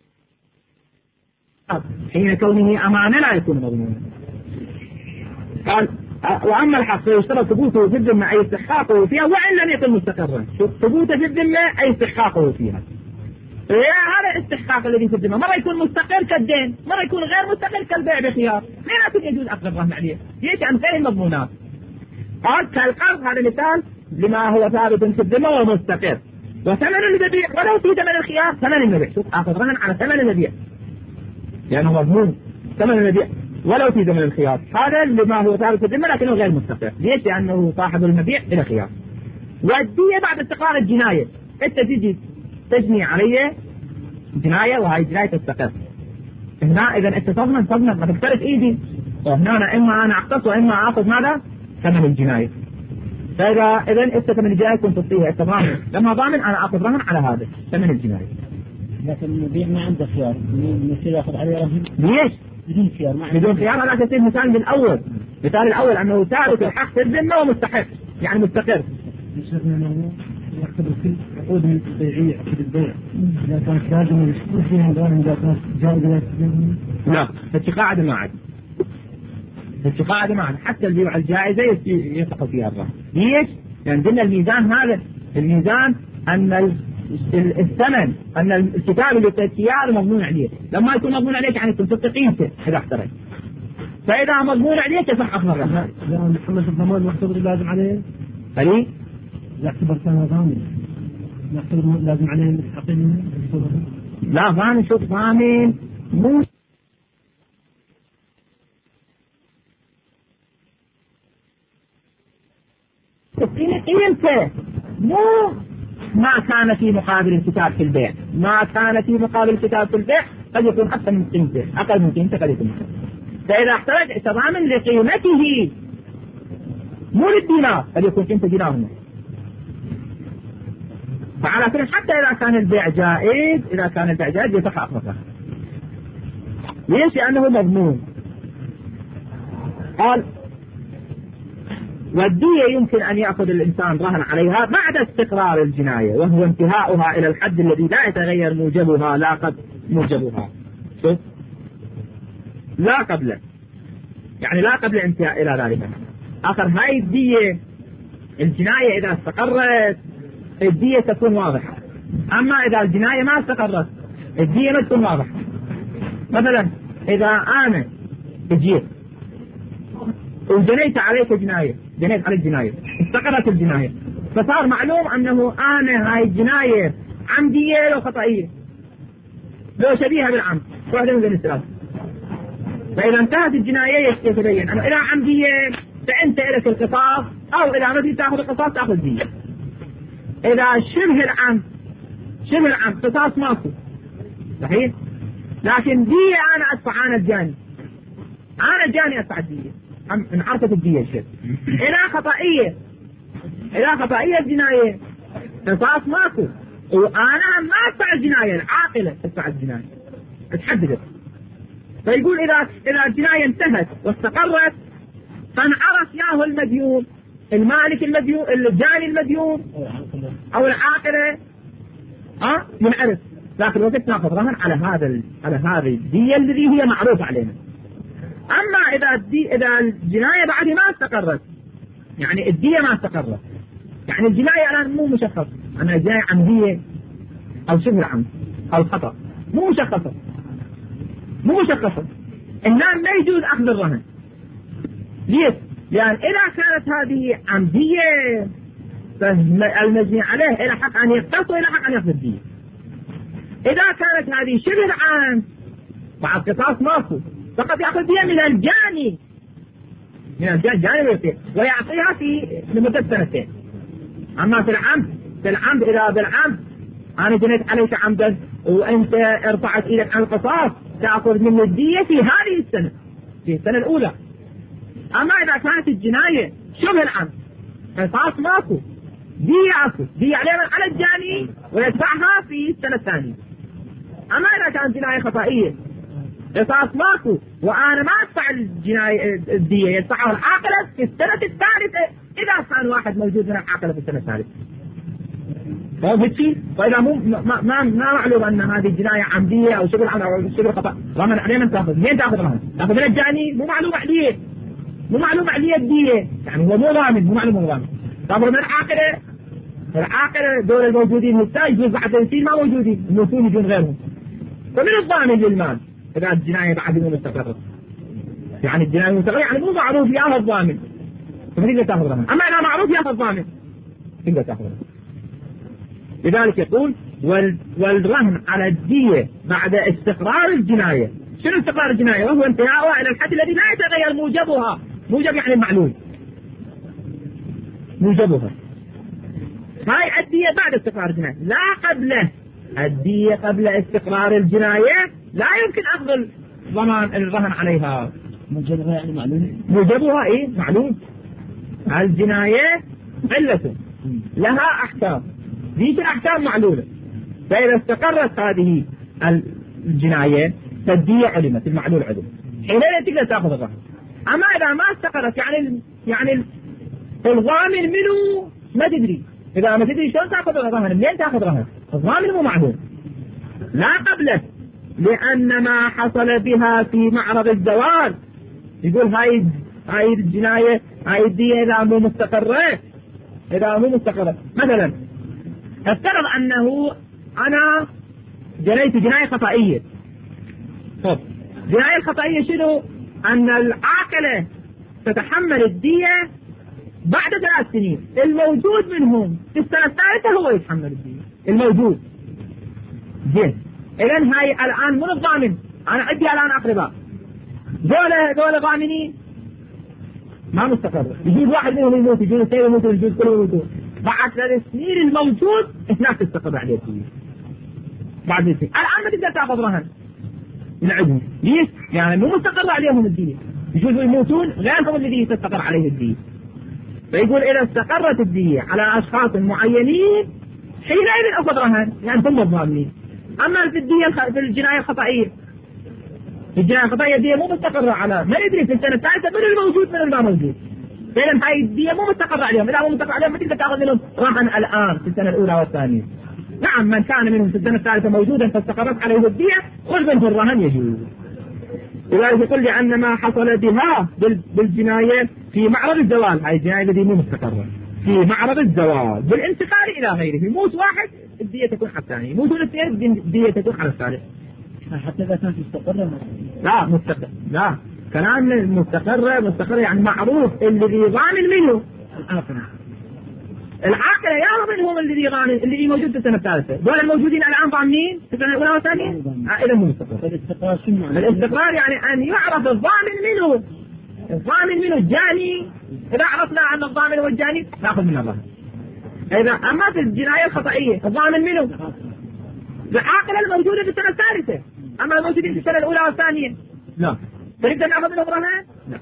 S1: حين كونه أمانة لا يكون مضمونا. قال وأما الحق فيشترط ثبوته في الذمة أي استحقاقه فيها وإن لم يكن مستقرا. شوف ثبوته في الذمة أي استحقاقه فيها، هذا الاستحقاق الذي في الذمة مرة يكون مستقر كالدين، مرة يكون غير مستقر كالبيع بخيار، لكن يجوز أخذ الرهن عليه يأتي عن غير المضمونات. قال كالقرض هذا مثال لما هو ثابت في الذمة ومستقر، وثمن المبيع ولو في ثمن الخيار ثمن المبيع. شوف آخذ رهن على ثمن المبيع لأنه مضمون ثمن المبيع ولو في ثمن الخيار، هذا لما هو ثابت في الذمة لكنه غير مستقر. ليش؟ لأنه صاحب المبيع إلى خيار. والدية بعد استقرار الجناية، أنت تجي تجني علي جناية وهي جناية تستقر، هنا إذا أنت تضمن تضمن ما تقترف إيدي، وهنا أنا إما أنا أقتص وإما أخذ ماذا؟ ثمن الجناية. فإذا إذا أنت ثمن الجناية كنت تصيح أنت ضامن، لما ضامن أنا أخذ رهن على هذا ثمن الجناية.
S2: لكن المبيع ما عنده خيار، يصير يأخذ عليه رهن
S1: ليش؟
S2: بدون خيار. ما
S1: بدون خيار. هذا كثير مثال من الأول، مثال الأول أنه ثابت الحق في الذمة ومستحق يعني مستقر.
S2: يأخذ كل عقود من البيعية عقود البيع إذا كانت لازم يشتري فيها دون إذا كانت جائزة.
S1: لا هذه قاعدة ما عاد، هذه قاعدة ما عاد، حتى البيع الجائزة يدخل فيها الرهن. ليش؟ لأن قلنا الميزان هذا الميزان أن الثمن أن الكتاب اللي تسيار مضمون عليه، لما يكون مضمون عليك يعني تنفق قيمته إذا احترق، فإذا مضمون عليك يصح أخذ الرهن.
S3: لا محمد الضمان يعتبر لازم عليه؟
S1: فلي؟
S3: يعتبر كان ضامن يعتبر لازم عليه مستحقين؟
S1: لا ضامن، شوف ضامن مو قيمته، مو ما كان في مقابل الكتاب في البيع، ما كان في مقابل الكتاب في البيع قد يكون حتى من قيمته، أقل من قيمته قد يكون. فإذا احتاج تضامن لقيمته مو للدينار، قد يكون قيمته دينار. فعلى كل حتى إذا كان البيع جائز، إذا كان البيع جائز يصح أخذه. ليش؟ لأنه مضمون. قال والدية يمكن أن يأخذ الإنسان رهن عليها بعد استقرار الجناية، وهو انتهاؤها إلى الحد الذي لا يتغير موجبها لا قبل موجبها. شوف، لا قبل، يعني لا قبل انتهاء إلى ذلك. آخر هاي الدية الجناية إذا استقرت الدية تكون واضحة، أما إذا الجناية ما استقرت الدية ما تكون واضحة. مثلا إذا أنا جيت وجنيت عليك جناية، جنيت عليك جناية، استقرت الجناية، فصار معلوم أنه أنا هاي الجناية عمدية لو خطأية لو شبيهة بالعمد، واحدة من الثلاث. فإذا انتهت الجناية يتبين أنه إذا عمدية فأنت لك القصاص، أو إذا ما تريد تأخذ القصاص تأخذ دية. إذا شبه العمد شبه العمد قصاص ماكو صحيح، لكن دية أنا أدفع، أنا الجاني أنا الجاني أدفع الدية، انعرفت الدية الشيء. إذا خطأية إذا خطأية الجناية قصاص ماكو، وأنا ما أدفع الجناية، العاقلة تدفع الجناية تحددت. فيقول إذا إذا الجناية انتهت واستقرت فانعرف ياهو المديون، المالك المديون، الجاني المديون أو العاقلة ها ينعرف، لكن وقت ناخذ رهن على هذا على هذه الدية الذي هي معروفة علينا. أما إذا الدي إذا الجناية بعد ما استقرت، يعني الدية ما استقرت، يعني الجناية الآن مو مشخص أنا جناية عمدية أو شبه العمد أو خطأ، مو مشخصة مو مشخصة إنما ما يجوز أخذ الرهن. ليش؟ لأن إذا كانت هذه عمدية فالمجني عليه إلى حق أن يقتص وإلى حق أن يأخذ الدية. إذا كانت هذه شبه العمد بعد قصاص ماكو، فقط يأخذ دية من الجاني من الجاني ويعطيها في لمدة سنتين. أما في العمد في العمد إذا بالعمد أنا جنيت عليك عمدا وأنت ارفعت إيدك عن القصاص تأخذ من الدية في هذه السنة، في السنة الأولى. أما إذا كانت الجناية شبه العمد قصاص ماكو، دية أكو، دية على الجاني ويدفعها في السنة الثانية. أما إذا كانت جناية خطائية قصاص ماكو وأنا ما أدفع الجناية الدية، يدفعها العاقلة في السنة الثالثة إذا كان واحد موجود من العاقلة في السنة الثالثة. فإذا مو ما ما ما معلوم أن هذه الجناية عمدية أو شبه العمد أو شبه خطأ، رهن عليه من تأخذ؟ مين تأخذ رهن؟ تأخذ من الجاني، مو معلوم عليه مو معلوم عليه الدية، يعني هو مو ضامن، مو معلوم مو ضامن. تأخذ من العاقلة، العاقلة دول الموجودين هسه يجوز بعد تنسين ما موجودين، الموجودين يجون غيرهم. فمن الضامن للمال إذا الجناية بعد مو مستقرة؟ يعني الجناية مستقرة يعني مو معروف ياخذ الضامن، فتقدر تأخذ رهن. أما إذا معروف ياخذ الضامن تقدر تأخذ رهن. لذلك يقول والرهن على الدية بعد استقرار الجناية. شنو استقرار الجناية؟ وهو انتهاؤها إلى الحد الذي لا يتغير موجبها، موجب يعني المعلوم موجبها. هاي الدية بعد استقرار الجناية لا قبله. الدية قبل استقرار الجناية لا يمكن أخذ ضمان الرهن عليها.
S3: موجبها يعني معلوم،
S1: موجبها إيه معلوم. الجناية علة لها أحكام، ذيك الأحكام معلولة. فإذا استقرت هذه الجناية فالدية علمت، المعلول علم، حينئذ تقدر تأخذ الرهن. أما إذا ما استقرت يعني يعني الضامن منه ما تدري، إذا ما تدري شلون تأخذ الرهن، منين تأخذ رهن؟ الضامن مو معلوم لا قبله، لأن ما حصل بها في معرض الزوال. يقول هاي هاي الجناية هاي الدية إذا مو مستقرة إذا مو مستقرة مثلا افترض أنه أنا جنيت جناية خطأية. طب جناية الخطأية شنو؟ أن العاقلة تتحمل الدية بعد ثلاث سنين، الموجود منهم في السنة الثالثة هو يتحمل الدية الموجود. زين، إذن هاي الآن من الضامن؟ أنا عندي الآن أقرباء، دولة دولة ضامنين ما مستقر، يجوز واحد منهم يموت، يجوز اثنين يموتوا، يجوز كلهم يموتوا. بعد ثلاث سنين الموجود هناك تستقر عليه الدية. بعد سنين الآن ما تقدر تأخذ رهن العدم. ليش؟ يعني مو مستقر عليهم الدية، يجوز يموتون غيرهم الذي تستقر عليه الدية. فيقول إذا استقرت الدية على أشخاص معينين حينئذ أخذ رهن، يعني هم الضامنين. أما في الدية في الجناية الخطأية، في الجناية الخطأية الدية مو مستقرة على، ما ندري في السنة الثالثة من الموجود من الما موجود. فإذا هاي الدية مو مستقرة عليهم، إذا مو مستقرة عليهم ما تقدر تأخذ منهم رهن الآن في السنة الأولى والثانية. نعم، من كان منهم في السنة الثالثة موجودا فاستقرت عليه الدية خذ منه الرهن يجوز. ولذلك يقول لأن ما حصل بها بالجناية في معرض الزوال، هاي الجناية التي مو مستقرة في معرض الزوال بالانتقال إلى غيره، يموت واحد الدية تكون على الثاني، يموتون الاثنين الدية تكون على الثالث.
S2: حتى إذا كانت مستقرة؟
S1: لا مستقر، لا كلام مستقرة مستقرة يعني معروف الذي ضامن منه العاقلة. العاقلة يا منهم الذي ضامن اللي موجود في السنة الثالثة، دول الموجودين الآن ضامنين في السنة الأولى والثانية. آه إذا مو مستقر.
S2: الاستقرار شنو؟
S1: الاستقرار يعني أن يعرف الضامن منه، الضامن منه الجاني. إذا عرفنا أن الضامن هو الجاني نأخذ من الرهن. إذا أما في الجناية الخطأية الضامن منه العاقلة الموجودة في السنة الثالثة، أما الموجودين في السنة الأولى والثانية لا. فنقدر نأخذ منهم رهن؟ لا.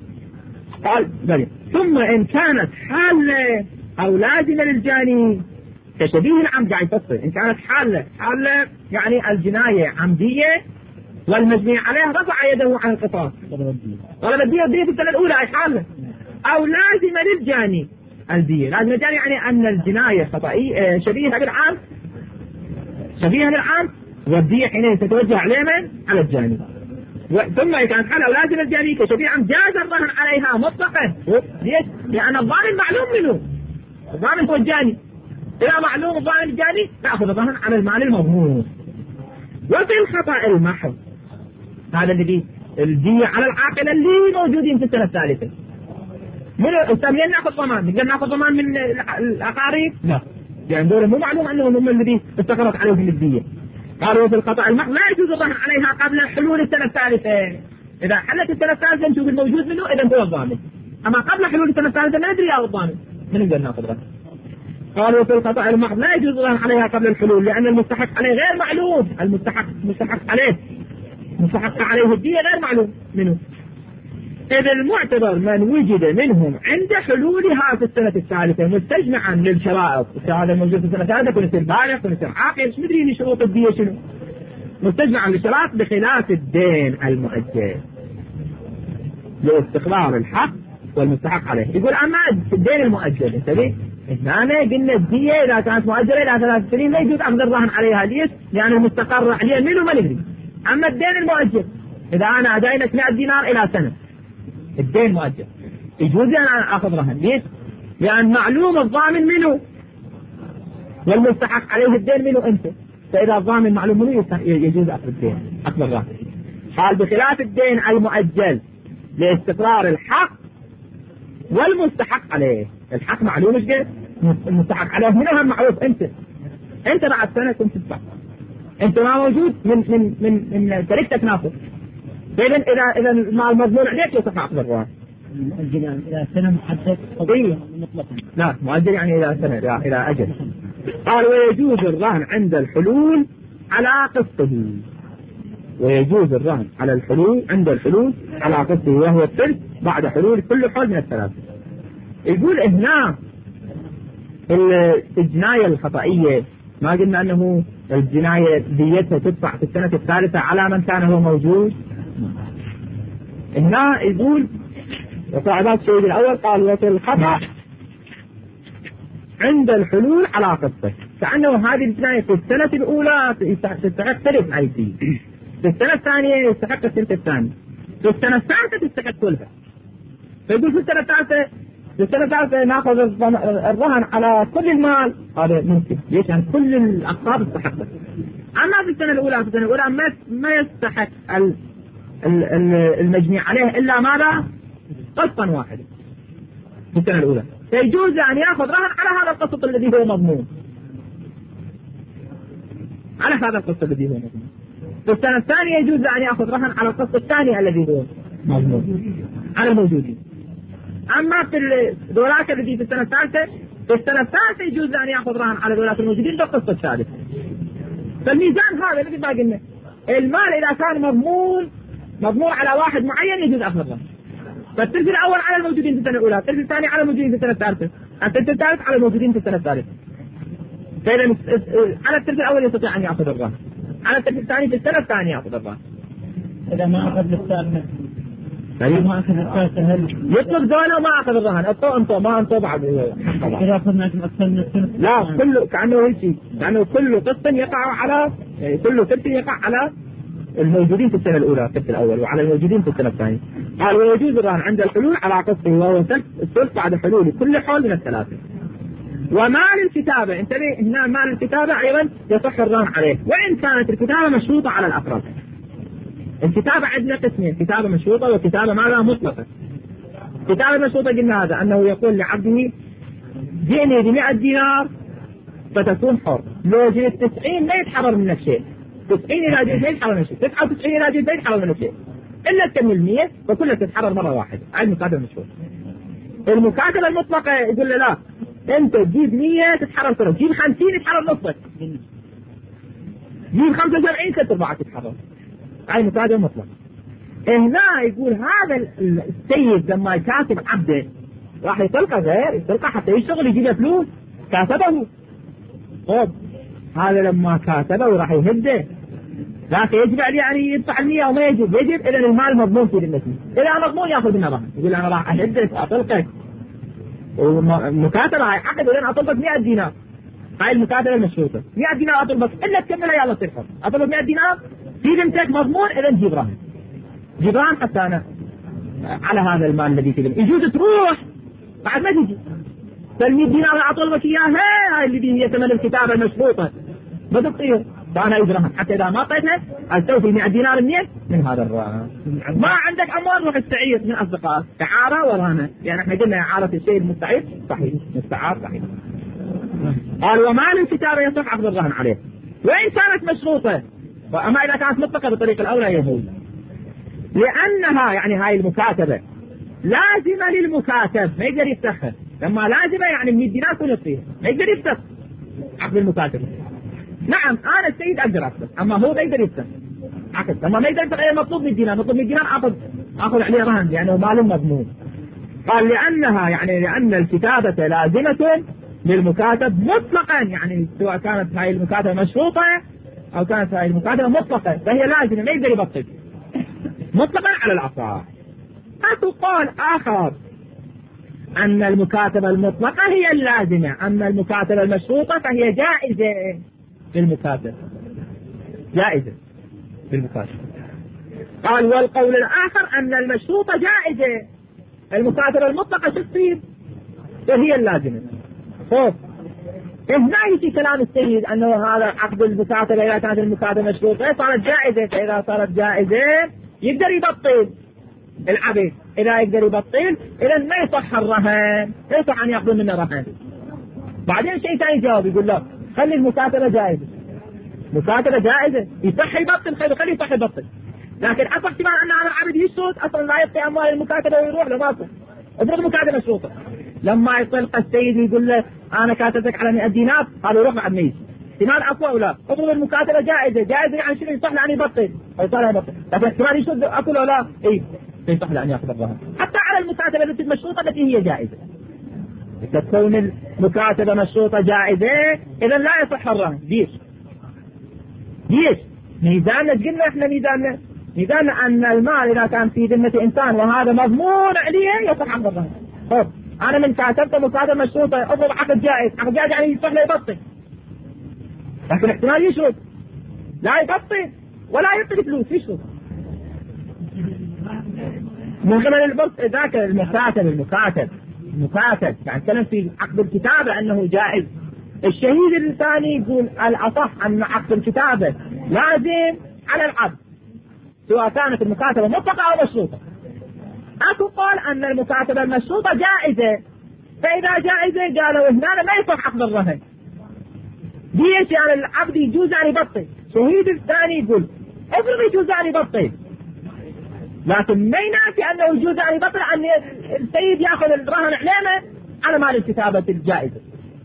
S1: قال بلي. ثم إن كانت حالة أو لازمة للجاني كشبيه العمد، قاعد يفصل إن كانت حالة حالة يعني الجناية عمدية والمجني عليه رفع يده عن القصاص طلب الدية الدية في السنة الأولى أي حالة، أو لازمة للجاني الدية. لازم الجاني يعني أن الجناية خطأية شبيهة بالعام شبيهة بالعام والدية حينئذ تتوجه على من؟ على الجاني. ثم إذا كانت حالة لازم الجاني كشبيه عم جاز الرهن عليها مطلقا. ليش؟ لأن الضامن معلوم منه، الضامن هو الجاني. إذا معلوم الضامن الجاني تأخذ الرهن على المال المضمون. وفي الخطأ المحض هذا الذي الدية على العاقلة اللي موجودين في السنة الثالثة. من الثانيين نأخذ ضمان، نقدر نأخذ ضمان من الأقارب؟ لا، يعني دول مو معلوم أنهم هم الذي استقرت عليهم الدية. قالوا في الخطأ المحض لا يجوز الرهن عليها قبل حلول السنة الثالثة. إذا حلت السنة الثالثة نشوف الموجود منه إذا هو الضامن، أما قبل حلول السنة الثالثة ما ندري يا الضامن من نقدر نأخذ رهن. قالوا في الخطأ المحض لا يجوز الرهن عليها قبل الحلول لأن المستحق عليه غير معلوم، المستحق مستحق عليه مستحق عليه الدية غير معلوم منه. إذا المعتبر من وجد منهم عند حلولها في السنة الثالثة مستجمعا للشرائط، هذا الموجود في السنة الثالثة كن يصير بالغ كن يصير عاقل، مش مدري من شروط الدية شنو، مستجمعا للشرائط بخلاف الدين المؤجل لاستقرار الحق والمستحق عليه. يقول أما الدين المؤجل انتبه، هنا قلنا الدية إذا كانت مؤجلة إلى ثلاث سنين لا يجوز أخذ الرهن عليها. ليش؟ لأن المستقر عليه منه ما ندري. أما الدين المؤجل إذا أنا أدينك مئة دينار إلى سنة الدين مؤجل يجوز أنا أخذ رهن. ليش؟ لأن معلوم الضامن منه والمستحق عليه الدين منه أنت، فإذا الضامن معلوم منه يجوز أخذ الدين أخذ الرهن. قال بخلاف الدين المؤجل لاستقرار الحق والمستحق عليه. الحق معلوم ايش قد؟ المستحق عليه منها معروف أنت أنت بعد سنة كنت تدفع، أنت ما موجود من من من من تركتك ناقص. فإذا إذا إذا المال مضمون عليك يصح أخذ الرهن.
S2: الجنان إلى سنة محدد قضية مطلقا.
S1: لا مؤجل يعني إلى سنة إلى, إلى أجل. قال ويجوز الرهن عند الحلول على قسطه، ويجوز الرهن على الحلول عند الحلول على قسطه وهو الثلث بعد حلول كل حول من الثلاث. يقول هنا الجناية الخطأية ما قلنا أنه الجناية ديتها تدفع في السنة الثالثة على من كان هو موجود. هنا يقول وصعبات الشيء الأول قال وفي الخطأ عند الحلول على قسطه، كأنه هذه الجناية في السنة الأولى تستحق ثلث عيسي، في السنة الثانية يستحق الثلث الثاني، في السنة الثالثة تستحق ثلثها. فيقول في السنة الثالثة في السنة الثالثة ناخذ الرهن على كل المال، هذا ممكن. ليش؟ يعني كل الأقساط استحقت. أما في السنة الأولى في السنة الأولى ما ما يستحق المجني عليه إلا ماذا؟ قسطا واحدا في السنة الأولى، فيجوز أن يأخذ رهن على هذا القسط الذي هو مضمون، على هذا القسط الذي هو مضمون. في السنة الثانية يجوز أن يأخذ رهن على القسط الثاني الذي هو مضمون على الموجودين. أما في الدولات التي في السنة الثالثة في السنة الثالثة يجوز أن يأخذ رهن على الدولات الموجودين بالقسط الثالث. فالميزان هذا مثل ما قلنا، المال إذا كان مضمون مضمون على واحد معين يجوز أخذ الرهن. فالثلث الأول على الموجودين في السنة الأولى، الثلث الثاني على الموجودين في السنة الثالثة، الثلث الثالث على الموجودين في السنة الثالثة. فإذا على الثلث الأول يستطيع أن يأخذ الرهن، على الثلث الثاني في السنة الثانية يأخذ الرهن.
S2: إذا ما أخذ الثالثة ما أخذ الثالثة هل
S1: يطلق دونه وما أخذ الرهن؟ أنتو أنتو ما أنتو بعد.
S2: إذا أخذنا أكثر من الثلث
S1: لا، كله كأنه هيك شيء، كأنه كل قسط يقع على كل ثلث يقع على الموجودين في السنة الأولى الثلث الأول وعلى الموجودين في السنة الثانية. قال ويجوز الرهن عند الحلول على قسطه وهو الثلث بعد حلول كل حول من الثلاثة. ومال الكتابة، انتبه هنا مال الكتابة أيضا يصح الرهن عليه وإن كانت الكتابة مشروطة على الأقرب. الكتابة عندنا قسمين، كتابة مشروطة وكتابة ماذا مطلقة. كتابة مشروطة قلنا هذا أنه يقول لعبده جئني بمئة دينار فتكون حر، لو جئت تسعين ما يتحرر منك شيء، تسعين إلى جئت ما يتحرر منك شيء، تسعة وتسعين إلى جئت ما يتحرر منك شيء إلا تكمل مية فكلها تتحرر مرة واحدة. هاي المكاتبة المشروطة. المكاتبة المطلقة يقول له لا، أنت تجيب مية تتحرر كله، تجيب خمسين يتحرر نصك، تجيب خمسة وسبعين ست أربعة تتحرر. هاي المكاتبة المطلقة. هنا يقول هذا السيد لما يكاتب عبده راح يطلقه غير يطلقه حتى يشتغل يجيب فلوس، كاتبه. طب هذا لما كاتبه راح يهده، لكن يجب عليه يعني يدفع المية وما يجب، يجب إذا المال مضمون في ذمته، إذا مضمون يأخذ منه رهن، يقول أنا راح أهدك أطلقك، والمكاتبة هاي عقد ولين أطلبك مئة دينار. هاي المكاتبة المشروطة، مئة دينار أطلبك إلا تكملها يلا تصير حر، أطلب مئة دينار في ذمتك مضمون إذا نجيب رهن، جيب رهن حتى أنا على هذا المال الذي تقول يجوز تروح بعد ما تجي. فالمئة دينار اللي أطلبك إياها هاي اللي هي ثمن الكتابة المشروطة ما تطير، فأنا أجرها حتى إذا ما أعطيتها أستوفي مئة دينار المئة من هذا الرهن. ما عندك أموال روح استعير من أصدقائك، إعارة ورهن، يعني إحنا قلنا إعارة الشيء المستعير صحيح، مستعار صحيح. قال ومال الكتابة يصح أخذ الرهن عليه وإن كانت مشروطة، وأما إذا كانت مطلقة بالطريق الأولى يجوز، لأنها يعني هاي المكاتبة لازمة للمكاتب ما يقدر يفتخر. لما لازمة يعني مئة دينار كل يصير ما يقدر يفتخر عقد المكاتبة. نعم أنا السيد أقدر أفتخر، أما هو ما يقدر يفتخر عقد، أما ما يقدر يفتخر مطلوب مئة دينار، مطلوب مئة دينار أخذ أخذ عليه رهن لأنه مال مضمون. قال لأنها يعني لأن الكتابة لازمة للمكاتب مطلقا، يعني سواء كانت هاي المكاتبة مشروطة أو كانت هاي المكاتبة مطلقة فهي لازمة ما يقدر يبطل مطلقا على الأصح. أكو قول آخر أن المكاتبة المطلقة هي اللازمة، أما المكاتبة المشروطة فهي جائزة للمكاتب، جائزة للمكاتب. قال والقول الآخر أن المشروطة جائزة، المكاتبة المطلقة شو تصير؟ فهي اللازمة. خوف هنا يجي كلام السيد أنه هذا عقد المكاتبة إذا كانت المكاتبة مشروطة صارت جائزة، فإذا صارت جائزة يقدر يبطل العبد، إذا يقدر يبطل إذا ما يصح الرهن، لا يصح أن يأخذ منه رهن. بعدين شيء ثاني جواب يقول له خلي المكاتبة جائزة، مكاتبة جائزة يصح يبطل خلي خلي يصح يبطل، لكن أصح احتمال أن هذا العبد يشرط أصلا لا يبقي أموال المكاتبة ويروح له ماكو، افرض مكاتبة مشروطة لما يطلق السيد يقول له أنا كاتبتك على مئة دينار هذا يروح بعد ميت، احتمال أقوى ولا افرض المكاتبة جائزة، جائزة يعني شنو يصح له أن يبطل أو يصح له يبطل، لكن احتمال يشرط أقول ولا إيه يصح له أن يأخذ الرهن حتى على المكاتبة التي المشروطة التي هي جائزة. تكون المكاتبة مشروطة جائزة إذا لا يصح الرهن. ليش؟ ليش؟ ميزاننا قلنا احنا ميزاننا ميزاننا أن المال إذا كان في ذمة إنسان وهذا مضمون عليه يصح عقد الرهن. طب أنا من كاتبت مكاتبة مشروطة أضرب عقد جائز، عقد جائز يعني يصح له يبطل، لكن احتمال يشرط لا يبطل ولا يعطي فلوس يشرط من قبل البط ذاك المكاتب المكاتب مكاتب، يعني كلام في عقد الكتابة أنه جائز. الشهيد الثاني يقول الأصح أن عقد الكتابة لازم على العبد سواء كانت المكاتبة مطلقة أو مشروطة. أكو قال أن المكاتبة المشروطة جائزة، فإذا جائزة قالوا هنا ما يصح عقد الرهن. ليش؟ يعني العبد يجوز أن يبطل. شهيد الثاني يقول افرض يجوز أن يبطل، لكن ما ينافي أنه يجوز أن يبطل أن السيد يأخذ الرهن علامة على مال الكتابة الجائزة.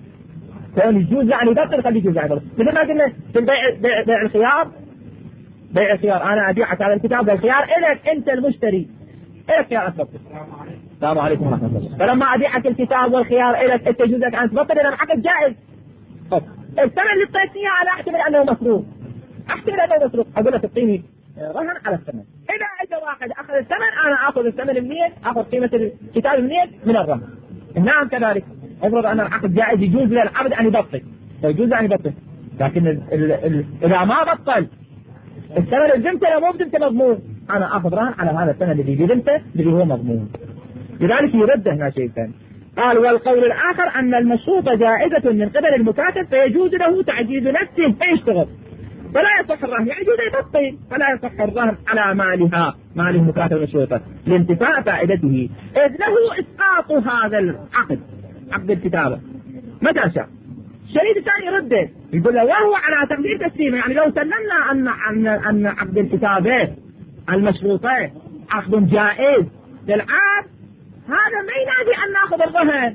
S1: فإن يجوز أن يبطل خليه يجوز أن يبطل. مثل ما قلنا في البيع بيع, بيع الخيار، بيع الخيار أنا أبيعك على الكتاب والخيار إلك أنت المشتري، إلك خيار أن تبطل. السلام عليكم ورحمة الله. فلما أبيعك الكتاب والخيار إلك أنت يجوز لك أن تبطل لأن حقك جائز. طب الثمن اللي اعطيتني أنا أحتمل أنه مسروق، أحتمل أنه مسروق، أقول لك اعطيني رهن على الثمن. إذا أجى واحد أخذ الثمن أنا أخذ الثمن منين؟ أخذ قيمة الكتاب منين؟ من الرهن. نعم كذلك. افرض أن العقد جائز يجوز للعبد أن يبطل، فيجوز أن يبطل، لكن ال ال ال إذا ما بطل الثمن الذمته مو بذمته مضمون، أنا أخذ رهن على هذا الثمن الذي بذمته اللي هو مضمون. لذلك يرد هنا شيء ثاني. قال والقول الآخر أن المشروطة جائزة من قبل المكاتب فيجوز له تعجيز نفسه فيشتغل فلا يصح الرهن، يعني يجوز يبطل فلا يصح الرهن على مالها، مال المكاتب المشروطة لانتفاء فائدته، إذ له إسقاط هذا العقد، عقد الكتابة متى شاء. الشهيد الثاني يرده يقول له وهو على تقدير تسليمه، يعني لو سلمنا أن أن أن عقد الكتابة المشروطة عقد جائز للعبد، هذا ما ينادي أن نأخذ الرهن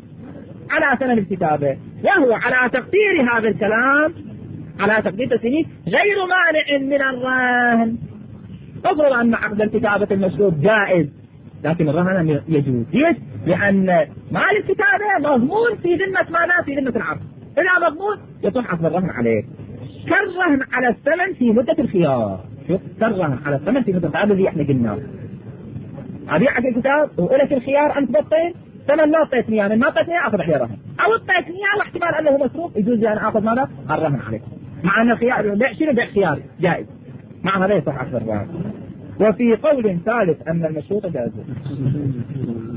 S1: على ثمن الكتابة، وهو على تقدير هذا الكلام على تقدير تسليمه غير مانع من الرهن. تفرض أن عقد الكتابة المشروط جائز لكن الرهن يجوز. ليش؟ لأن مال الكتابة مضمون في ذمة ماذا؟ في ذمة العبد. إذا مضمون يصح عقد الرهن عليه. كالرهن على الثمن في مدة الخيار. شوف كالرهن على الثمن في مدة الخيار اللي احنا قلناه. أبيعك الكتاب ولك الخيار أن تبطل، ثمن لا اعطيتني يعني ما اعطيتني أخذ عليه رهن، أو اعطيتني واحتمال أنه مسروق يجوز لي أن أخذ ماذا؟ الرهن عليه. مع أن الخيار بيع شنو؟ بيع خياري جائز، مع هذا يصح عقد الرهن. وفي قول ثالث أن المشروط جائز.